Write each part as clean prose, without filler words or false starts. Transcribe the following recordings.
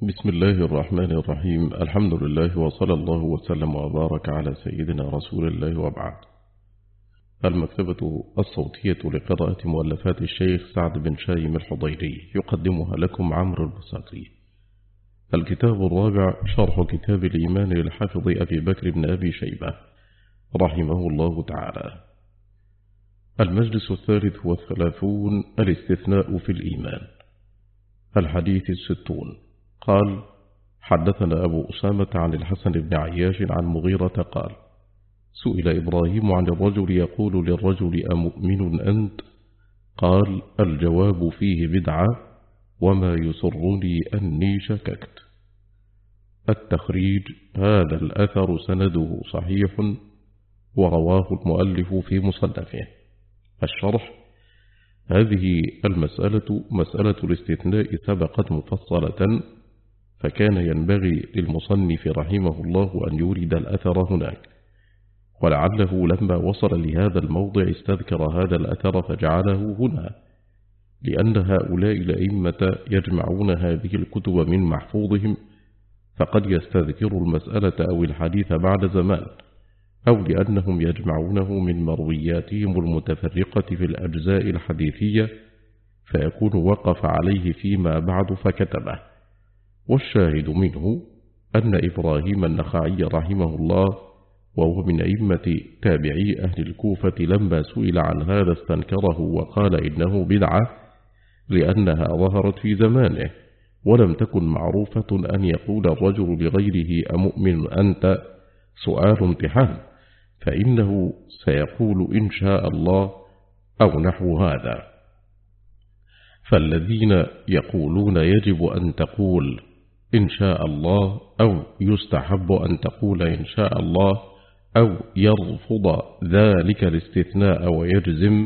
بسم الله الرحمن الرحيم. الحمد لله وصلى الله وسلم وبارك على سيدنا رسول الله وبعد. المكتبة الصوتية لقراءة مؤلفات الشيخ سعد بن شايم الحضيري يقدمها لكم عمرو البساطي. الكتاب الرابع شرح كتاب الإيمان للحافظ أبي بكر بن أبي شيبة رحمه الله تعالى. المجلس 33 الاستثناء في الإيمان. الحديث 60. قال: حدثنا أبو أسامة عن الحسن بن عياش عن مغيرة قال: سئل إبراهيم عن الرجل يقول للرجل أمؤمن أنت؟ قال: الجواب فيه بدعة، وما يسرني أني شككت. التخريج: هذا الأثر سنده صحيح ورواه المؤلف في مصنفه. الشرح: هذه المسألة مسألة الاستثناء سبقت مفصلة، فكان ينبغي للمصنف رحمه الله أن يورد الأثر هناك، ولعله لما وصل لهذا الموضع استذكر هذا الأثر فجعله هنا، لأن هؤلاء الأئمة يجمعون هذه الكتب من محفوظهم، فقد يستذكروا المسألة أو الحديث بعد زمان، أو لأنهم يجمعونه من مروياتهم المتفرقة في الأجزاء الحديثية، فيكون وقف عليه فيما بعد فكتبه. والشاهد منه أن إبراهيم النخعي رحمه الله، وهو من أئمة تابعي أهل الكوفة، لما سئل عن هذا استنكره وقال إنه بدعة، لأنها ظهرت في زمانه، ولم تكن معروفة أن يقول الرجل لغيره أمؤمن أنت؟ سؤال امتحان، فإنه سيقول إن شاء الله أو نحو هذا. فالذين يقولون يجب أن تقول إن شاء الله، أو يستحب أن تقول إن شاء الله، أو يرفض ذلك الاستثناء ويجزم،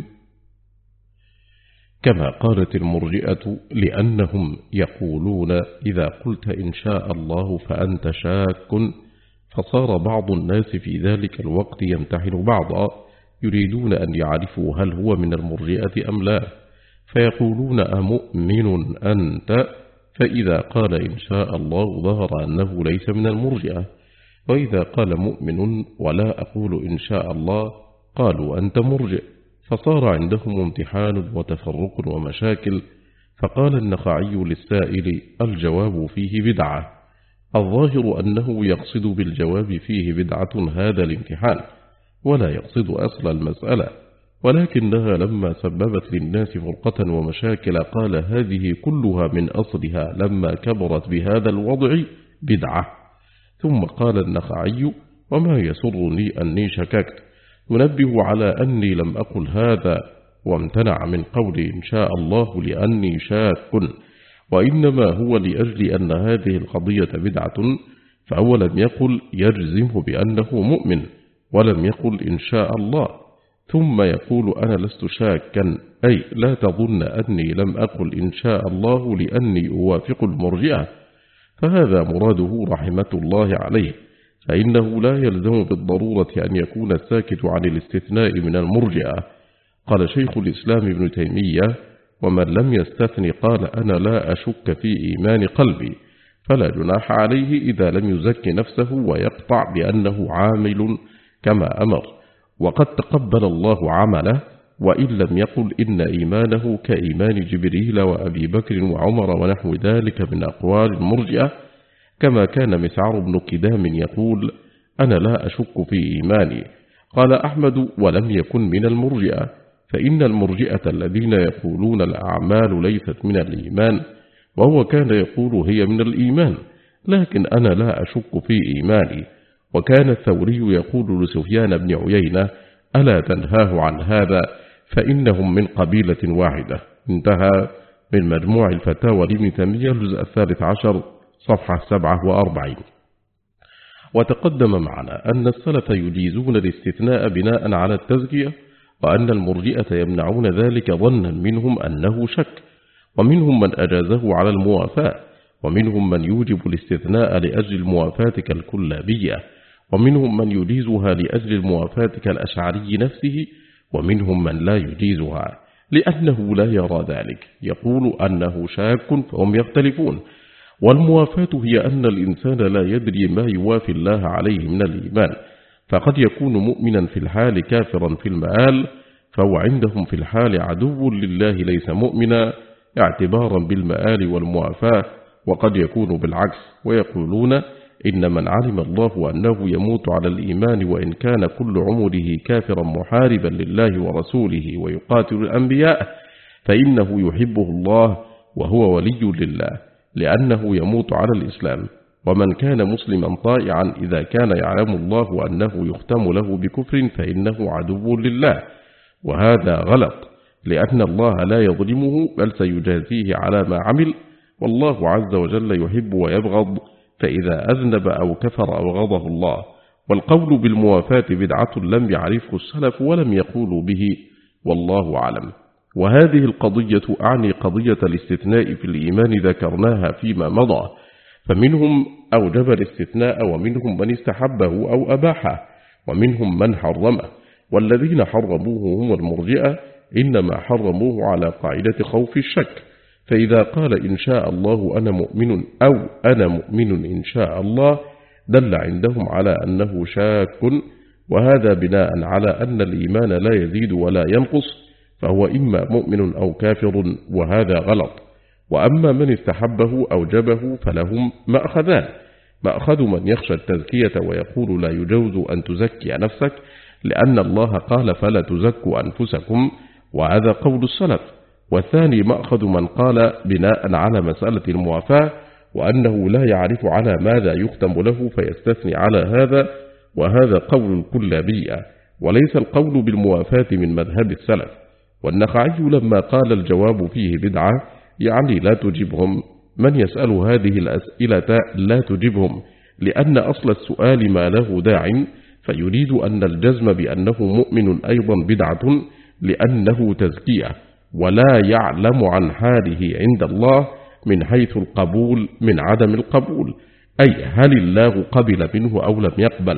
كما قالت المرجئة، لأنهم يقولون إذا قلت إن شاء الله فأنت شاك، فصار بعض الناس في ذلك الوقت يمتحن بعضا، يريدون أن يعرفوا هل هو من المرجئة أم لا، فيقولون أمؤمن أنت؟ فإذا قال إن شاء الله ظهر أنه ليس من المرجئة، وإذا قال مؤمن ولا أقول إن شاء الله قالوا أنت مرجئ، فصار عندهم امتحان وتفرق ومشاكل. فقال النخعي للسائل: الجواب فيه بدعة. الظاهر أنه يقصد بالجواب فيه بدعة هذا الامتحان، ولا يقصد أصل المسألة، ولكنها لما سببت للناس فرقة ومشاكل قال هذه كلها من أصلها لما كبرت بهذا الوضع بدعة. ثم قال النخعي: وما يسرني أني شككت، ينبه على أني لم أقل هذا، وامتنع من قول إن شاء الله لأني شاك، وإنما هو لأجل أن هذه القضية بدعة، فهو لم يقل يجزم بأنه مؤمن، ولم يقل إن شاء الله، ثم يقول أنا لست شاكا، أي لا تظن أني لم أقل إن شاء الله لأني أوافق المرجئة. فهذا مراده رحمة الله عليه، فإنه لا يلزم بالضرورة أن يكون الساكت عن الاستثناء من المرجئة. قال شيخ الإسلام ابن تيمية: ومن لم يستثن قال أنا لا أشك في إيمان قلبي، فلا جناح عليه إذا لم يزك نفسه ويقطع بأنه عامل كما أمر، وقد تقبل الله عمله، وإن لم يقل إن إيمانه كإيمان جبريل وأبي بكر وعمر ونحو ذلك من أقوال المرجئة، كما كان مسعر بن كدام يقول: أنا لا أشك في إيماني. قال أحمد: ولم يكن من المرجئة، فإن المرجئة الذين يقولون الأعمال ليست من الإيمان، وهو كان يقول هي من الإيمان، لكن أنا لا أشك في إيماني. وكان الثوري يقول لسفيان بن عيينة: ألا تنهاه عن هذا، فإنهم من قبيلة واحدة. انتهى من مجموع الفتاوى لابن تيمية الجزء 13 صفحة 47. وتقدم معنا أن السلف يجيزون الاستثناء بناء على التزكية، وأن المرجئة يمنعون ذلك ظنا منهم أنه شك، ومنهم من أجازه على الموافاة، ومنهم من يوجب الاستثناء لأجل الموافاة كالكلابية، ومنهم من يجيزها لأجل الموافاة كالأشعري نفسه، ومنهم من لا يجيزها لأنه لا يرى ذلك، يقول أنه شاك، فهم يختلفون. والموافاة هي أن الإنسان لا يدري ما يوافي الله عليه من الإيمان، فقد يكون مؤمنا في الحال كافرا في المآل، فهو عندهم في الحال عدو لله ليس مؤمنا اعتبارا بالمآل والموافاة، وقد يكون بالعكس، ويقولون إن من علم الله أنه يموت على الإيمان وإن كان كل عمره كافرا محاربا لله ورسوله ويقاتل الأنبياء فإنه يحبه الله وهو ولي لله لأنه يموت على الإسلام. ومن كان مسلما طائعا إذا كان يعلم الله أنه يختم له بكفر فإنه عدو لله، وهذا غلط، لأن الله لا يظلمه بل سيجازيه على ما عمل، والله عز وجل يحب ويبغض، فإذا أذنب أو كفر أبغضه الله. والقول بالموافاة بدعة لم يعرفه السلف ولم يقولوا به، والله أعلم. وهذه القضية أعني قضية الاستثناء في الإيمان ذكرناها فيما مضى، فمنهم أوجب الاستثناء ومنهم من استحبه أو أباحه ومنهم من حرمه، والذين حرموه هم المرجئة، إنما حرموه على قاعدة خوف الشك، فإذا قال إن شاء الله أنا مؤمن أو أنا مؤمن إن شاء الله دل عندهم على أنه شاك، وهذا بناء على أن الإيمان لا يزيد ولا ينقص، فهو إما مؤمن أو كافر، وهذا غلط. وأما من استحبه أوجبه فلهم مأخذان: مأخذ من يخشى التزكية ويقول لا يجوز أن تزكي نفسك لأن الله قال فلا تزكوا أنفسكم، وهذا قول السلف. والثاني مأخذ من قال بناء على مسألة الموافاة وأنه لا يعرف على ماذا يختم له فيستثني على هذا، وهذا قول الكلابية، وليس القول بالموافاة من مذهب السلف. والنخعي لما قال الجواب فيه بدعة يعني لا تجبهم، من يسأل هذه الأسئلة لا تجبهم، لأن أصل السؤال ما له داع، فيريد أن الجزم بأنه مؤمن أيضا بدعة لأنه تزكية، ولا يعلم عن حاله عند الله من حيث القبول من عدم القبول، أي هل الله قبل منه أو لم يقبل،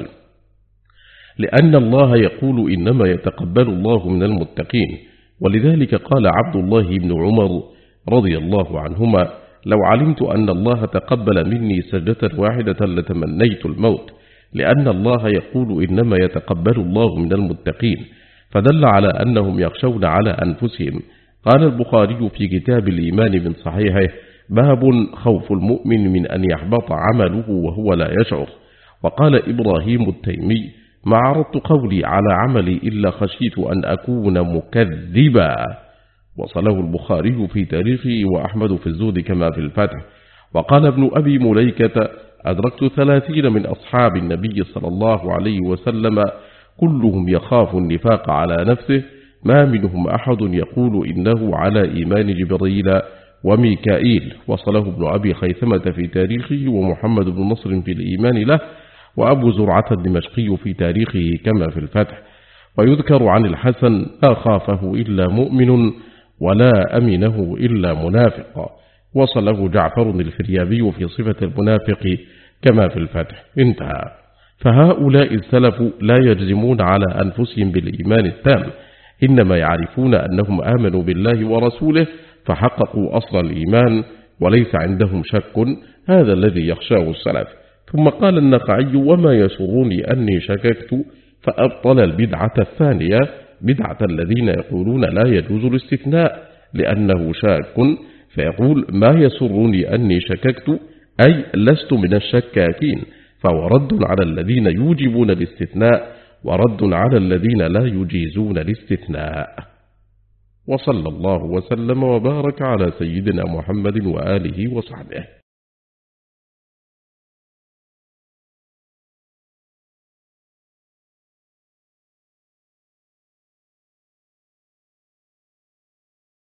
لأن الله يقول إنما يتقبل الله من المتقين. ولذلك قال عبد الله بن عمر رضي الله عنهما: لو علمت أن الله تقبل مني سجدة واحدة لتمنيت الموت، لأن الله يقول إنما يتقبل الله من المتقين، فدل على أنهم يخشون على أنفسهم. قال البخاري في كتاب الإيمان من صحيحه: باب خوف المؤمن من أن يحبط عمله وهو لا يشعر. وقال إبراهيم التيمي: ما عرضت قولي على عملي إلا خشيت أن أكون مكذبا. وصله البخاري في تاريخه وأحمد في الزهد كما في الفتح. وقال ابن أبي مليكة: أدركت 30 من أصحاب النبي صلى الله عليه وسلم كلهم يخاف النفاق على نفسه، ما منهم أحد يقول إنه على إيمان جبريل وميكائيل. وصله ابن أبي خيثمة في تاريخه ومحمد بن نصر في الإيمان له، وأبو زرعة الدمشقي في تاريخه كما في الفتح. ويذكر عن الحسن: لا خافه إلا مؤمن ولا أمنه إلا منافق. وصله جعفر الفريابي في صفة المنافق كما في الفتح. انتهى. فهؤلاء السلف لا يجزمون على أنفسهم بالإيمان التام، إنما يعرفون أنهم آمنوا بالله ورسوله فحققوا أصل الإيمان وليس عندهم شك، هذا الذي يخشاه السلف. ثم قال النخعي: وما يسرني أني شككت، فأبطل البدعة الثانية، بدعة الذين يقولون لا يجوز الاستثناء لأنه شاك، فيقول: ما يسرني أني شككت أي لست من الشكاكين، فهو رد على الذين يوجبون الاستثناء ورد على الذين لا يجيزون الاستثناء. وصلى الله وسلم وبارك على سيدنا محمد وآله وصحبه.